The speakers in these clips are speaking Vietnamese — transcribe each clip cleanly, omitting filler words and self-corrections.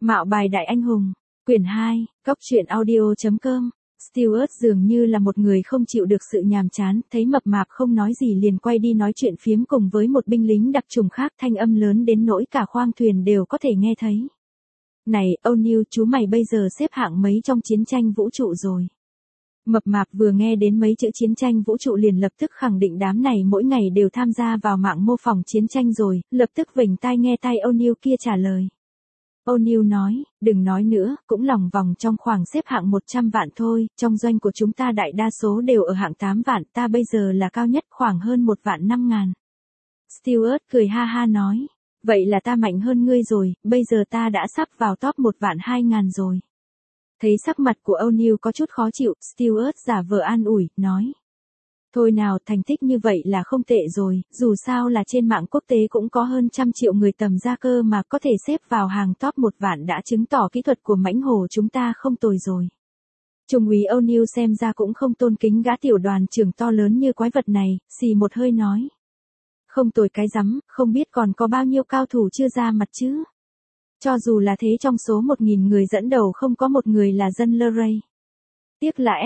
Mạo bài đại anh hùng, quyển 2, Cóc truyện audio.com. Stewart dường như là một người không chịu được sự nhàm chán, thấy mập mạp không nói gì liền quay đi nói chuyện phiếm cùng với một binh lính đặc trùng khác, thanh âm lớn đến nỗi cả khoang thuyền đều có thể nghe thấy. Này, O'Neill, chú mày bây giờ xếp hạng mấy trong chiến tranh vũ trụ rồi? Mập mạp vừa nghe đến mấy chữ chiến tranh vũ trụ liền lập tức khẳng định đám này mỗi ngày đều tham gia vào mạng mô phỏng chiến tranh rồi, lập tức vểnh tai nghe tai O'Neill kia trả lời. O'Neill nói, đừng nói nữa, cũng lòng vòng trong khoảng xếp hạng 100 vạn thôi, trong doanh của chúng ta đại đa số đều ở hạng 8 vạn, ta bây giờ là cao nhất khoảng hơn 1 vạn 5 ngàn. Stewart cười ha ha nói, vậy là ta mạnh hơn ngươi rồi, bây giờ ta đã sắp vào top 1 vạn 2 ngàn rồi. Thấy sắc mặt của O'Neill có chút khó chịu, Stewart giả vờ an ủi, nói. Thôi nào, thành tích như vậy là không tệ rồi, dù sao là trên mạng quốc tế cũng có hơn 100 triệu người tầm gia cơ mà có thể xếp vào hàng top 1 vạn đã chứng tỏ kỹ thuật của mãnh hổ chúng ta không tồi rồi. Trung úy O'Neill xem ra cũng không tôn kính gã tiểu đoàn trưởng to lớn như quái vật này, xì một hơi nói. Không tồi cái rắm, không biết còn có bao nhiêu cao thủ chưa ra mặt chứ. Cho dù là thế trong số 1.000 người dẫn đầu không có một người là dân Luray. Tiếc là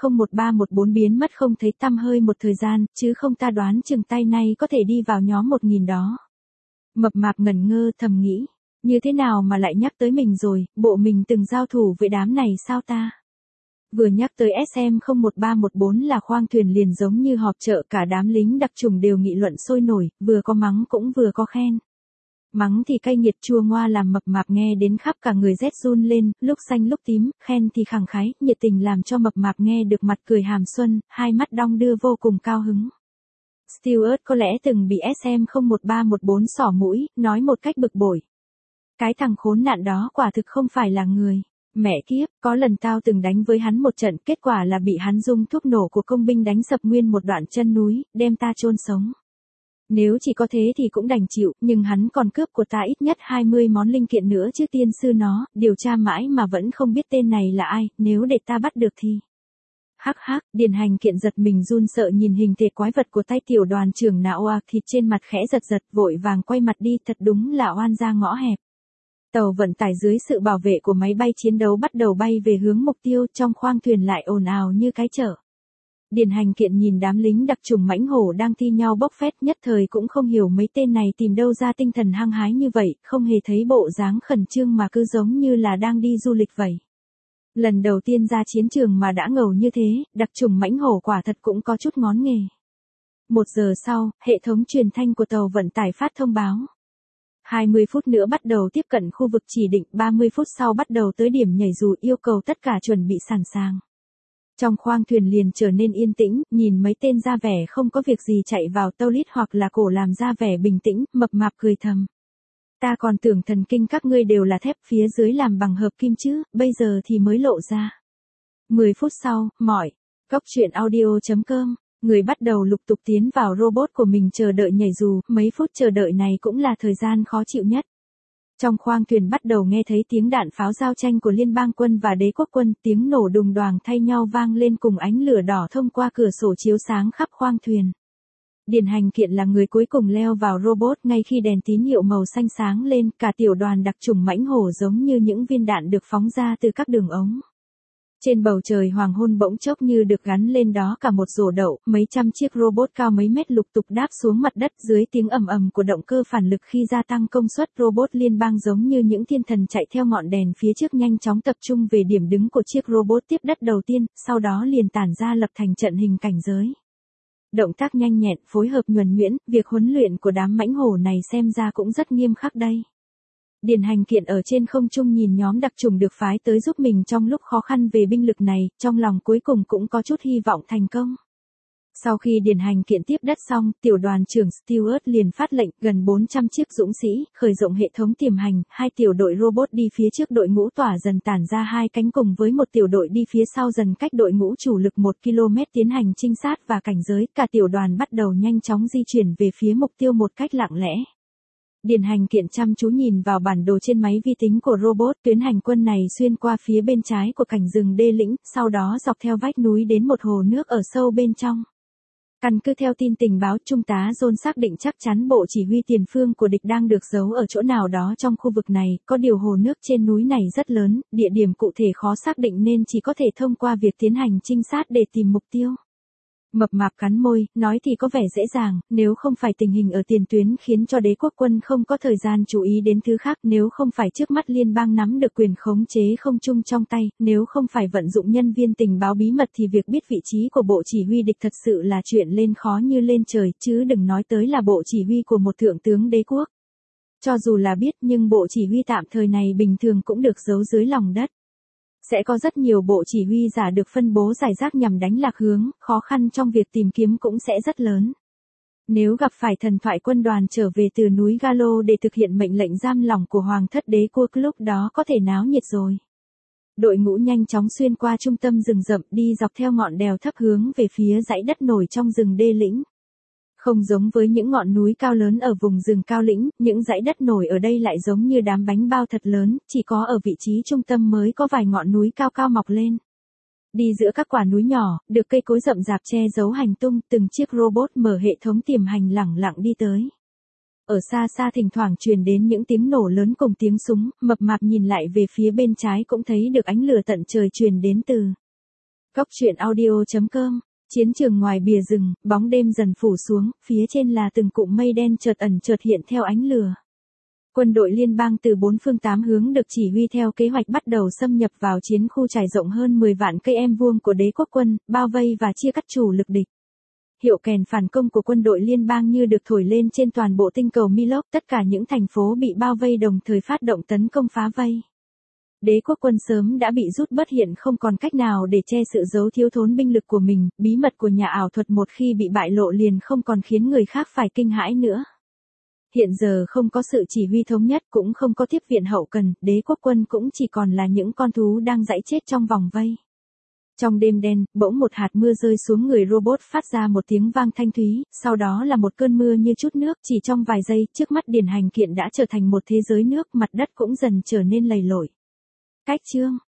SM01314 biến mất không thấy tăm hơi một thời gian, chứ không ta đoán chừng tay nay có thể đi vào nhóm 1.000 đó. Mập mạp ngẩn ngơ thầm nghĩ, như thế nào mà lại nhắc tới mình rồi, bộ mình từng giao thủ với đám này sao ta? Vừa nhắc tới SM01314 là khoang thuyền liền giống như họp chợ, cả đám lính đặc trùng đều nghị luận sôi nổi, vừa có mắng cũng vừa có khen. Mắng thì cay nghiệt chua ngoa làm mập mạp nghe đến khắp cả người rét run lên, lúc xanh lúc tím, khen thì khẳng khái, nhiệt tình làm cho mập mạp nghe được mặt cười hàm xuân, hai mắt đong đưa vô cùng cao hứng. Stewart có lẽ từng bị SM01314 xỏ mũi, nói một cách bực bội. Cái thằng khốn nạn đó quả thực không phải là người. Mẹ kiếp, có lần tao từng đánh với hắn một trận, kết quả là bị hắn dùng thuốc nổ của công binh đánh sập nguyên một đoạn chân núi, đem ta chôn sống. Nếu chỉ có thế thì cũng đành chịu, nhưng hắn còn cướp của ta ít nhất 20 món linh kiện nữa chứ tiên sư nó, điều tra mãi mà vẫn không biết tên này là ai, nếu để ta bắt được thì. Hắc hắc, Điền Hành Kiện giật mình run sợ nhìn hình thể quái vật của tay tiểu đoàn trưởng Nao, thịt trên mặt khẽ giật giật, vội vàng quay mặt đi, thật đúng là oan gia ngõ hẹp. Tàu vận tải dưới sự bảo vệ của máy bay chiến đấu bắt đầu bay về hướng mục tiêu, trong khoang thuyền lại ồn ào như cái chợ. Điền Hành Kiện nhìn đám lính đặc trùng mãnh hổ đang thi nhau bốc phét, nhất thời cũng không hiểu mấy tên này tìm đâu ra tinh thần hăng hái như vậy, không hề thấy bộ dáng khẩn trương mà cứ giống như là đang đi du lịch vậy. Lần đầu tiên ra chiến trường mà đã ngầu như thế, đặc trùng mãnh hổ quả thật cũng có chút ngón nghề. 1 giờ sau, hệ thống truyền thanh của tàu vận tải phát thông báo. 20 phút nữa bắt đầu tiếp cận khu vực chỉ định, 30 phút sau bắt đầu tới điểm nhảy dù, yêu cầu tất cả chuẩn bị sẵn sàng. Trong khoang thuyền liền trở nên yên tĩnh, nhìn mấy tên ra vẻ không có việc gì chạy vào toilet hoặc là cổ làm ra vẻ bình tĩnh, mập mạp cười thầm. Ta còn tưởng thần kinh các ngươi đều là thép phía dưới làm bằng hợp kim chứ, bây giờ thì mới lộ ra. 10 phút sau, Cóc truyện audio.com, người bắt đầu lục tục tiến vào robot của mình chờ đợi nhảy dù, mấy phút chờ đợi này cũng là thời gian khó chịu nhất. Trong khoang thuyền bắt đầu nghe thấy tiếng đạn pháo giao tranh của liên bang quân và đế quốc quân, tiếng nổ đùng đoàng thay nhau vang lên cùng ánh lửa đỏ thông qua cửa sổ chiếu sáng khắp khoang thuyền. Điền Hành Kiện là người cuối cùng leo vào robot, ngay khi đèn tín hiệu màu xanh sáng lên, cả tiểu đoàn đặc trùng mãnh hổ giống như những viên đạn được phóng ra từ các đường ống. Trên bầu trời hoàng hôn bỗng chốc như được gắn lên đó cả một rổ đậu, mấy trăm chiếc robot cao mấy mét lục tục đáp xuống mặt đất dưới tiếng ầm ầm của động cơ phản lực khi gia tăng công suất. Robot liên bang giống như những thiên thần chạy theo ngọn đèn phía trước nhanh chóng tập trung về điểm đứng của chiếc robot tiếp đất đầu tiên, sau đó liền tản ra lập thành trận hình cảnh giới. Động tác nhanh nhẹn, phối hợp nhuần nhuyễn, việc huấn luyện của đám mãnh hổ này xem ra cũng rất nghiêm khắc đây. Điền Hành Kiện ở trên không trung nhìn nhóm đặc trùng được phái tới giúp mình trong lúc khó khăn về binh lực này, trong lòng cuối cùng cũng có chút hy vọng thành công. Sau khi Điền Hành Kiện tiếp đất xong, tiểu đoàn trưởng Stewart liền phát lệnh gần 400 chiếc dũng sĩ, khởi động hệ thống tiềm hành, 2 tiểu đội robot đi phía trước đội ngũ tỏa dần tản ra 2 cánh cùng với một tiểu đội đi phía sau dần cách đội ngũ chủ lực 1 km tiến hành trinh sát và cảnh giới, cả tiểu đoàn bắt đầu nhanh chóng di chuyển về phía mục tiêu một cách lặng lẽ. Điền Hành Kiện chăm chú nhìn vào bản đồ trên máy vi tính của robot, tuyến hành quân này xuyên qua phía bên trái của cảnh rừng đê lĩnh, sau đó dọc theo vách núi đến một hồ nước ở sâu bên trong. Căn cứ theo tin tình báo, Trung tá John xác định chắc chắn bộ chỉ huy tiền phương của địch đang được giấu ở chỗ nào đó trong khu vực này, có điều hồ nước trên núi này rất lớn, địa điểm cụ thể khó xác định nên chỉ có thể thông qua việc tiến hành trinh sát để tìm mục tiêu. Mập mạp cắn môi, nói thì có vẻ dễ dàng, nếu không phải tình hình ở tiền tuyến khiến cho đế quốc quân không có thời gian chú ý đến thứ khác, nếu không phải trước mắt liên bang nắm được quyền khống chế không trung trong tay, nếu không phải vận dụng nhân viên tình báo bí mật thì việc biết vị trí của bộ chỉ huy địch thật sự là chuyện lên khó như lên trời, chứ đừng nói tới là bộ chỉ huy của một thượng tướng đế quốc. Cho dù là biết nhưng bộ chỉ huy tạm thời này bình thường cũng được giấu dưới lòng đất. Sẽ có rất nhiều bộ chỉ huy giả được phân bố rải rác nhằm đánh lạc hướng, khó khăn trong việc tìm kiếm cũng sẽ rất lớn. Nếu gặp phải thần thoại quân đoàn trở về từ núi Galo để thực hiện mệnh lệnh giam lỏng của Hoàng thất đế quốc, lúc đó có thể náo nhiệt rồi. Đội ngũ nhanh chóng xuyên qua trung tâm rừng rậm, đi dọc theo ngọn đèo thấp hướng về phía dãy đất nổi trong rừng đê lĩnh. Không giống với những ngọn núi cao lớn ở vùng rừng cao lĩnh, những dãy đất nổi ở đây lại giống như đám bánh bao thật lớn, chỉ có ở vị trí trung tâm mới có vài ngọn núi cao cao mọc lên. Đi giữa các quả núi nhỏ, được cây cối rậm rạp che giấu hành tung, từng chiếc robot mở hệ thống tiềm hành lẳng lặng đi tới. Ở xa xa thỉnh thoảng truyền đến những tiếng nổ lớn cùng tiếng súng, mập mạp nhìn lại về phía bên trái cũng thấy được ánh lửa tận trời truyền đến từ Cóc truyện audio.com. Chiến trường ngoài bìa rừng, bóng đêm dần phủ xuống, phía trên là từng cụm mây đen chợt ẩn chợt hiện theo ánh lửa. Quân đội liên bang từ 4 phương 8 hướng được chỉ huy theo kế hoạch bắt đầu xâm nhập vào chiến khu trải rộng hơn 10 vạn cây em vuông của đế quốc quân, bao vây và chia cắt chủ lực địch. Hiệu kèn phản công của quân đội liên bang như được thổi lên trên toàn bộ tinh cầu Milok, tất cả những thành phố bị bao vây đồng thời phát động tấn công phá vây. Đế quốc quân sớm đã bị rút bớt, hiện không còn cách nào để che sự giấu thiếu thốn binh lực của mình, bí mật của nhà ảo thuật một khi bị bại lộ liền không còn khiến người khác phải kinh hãi nữa. Hiện giờ không có sự chỉ huy thống nhất, cũng không có tiếp viện hậu cần, đế quốc quân cũng chỉ còn là những con thú đang giãy chết trong vòng vây. Trong đêm đen, bỗng một hạt mưa rơi xuống người robot phát ra một tiếng vang thanh thúy, sau đó là một cơn mưa như chút nước, chỉ trong vài giây, trước mắt Điền Hành Kiện đã trở thành một thế giới nước, mặt đất cũng dần trở nên lầy lội. Cách chương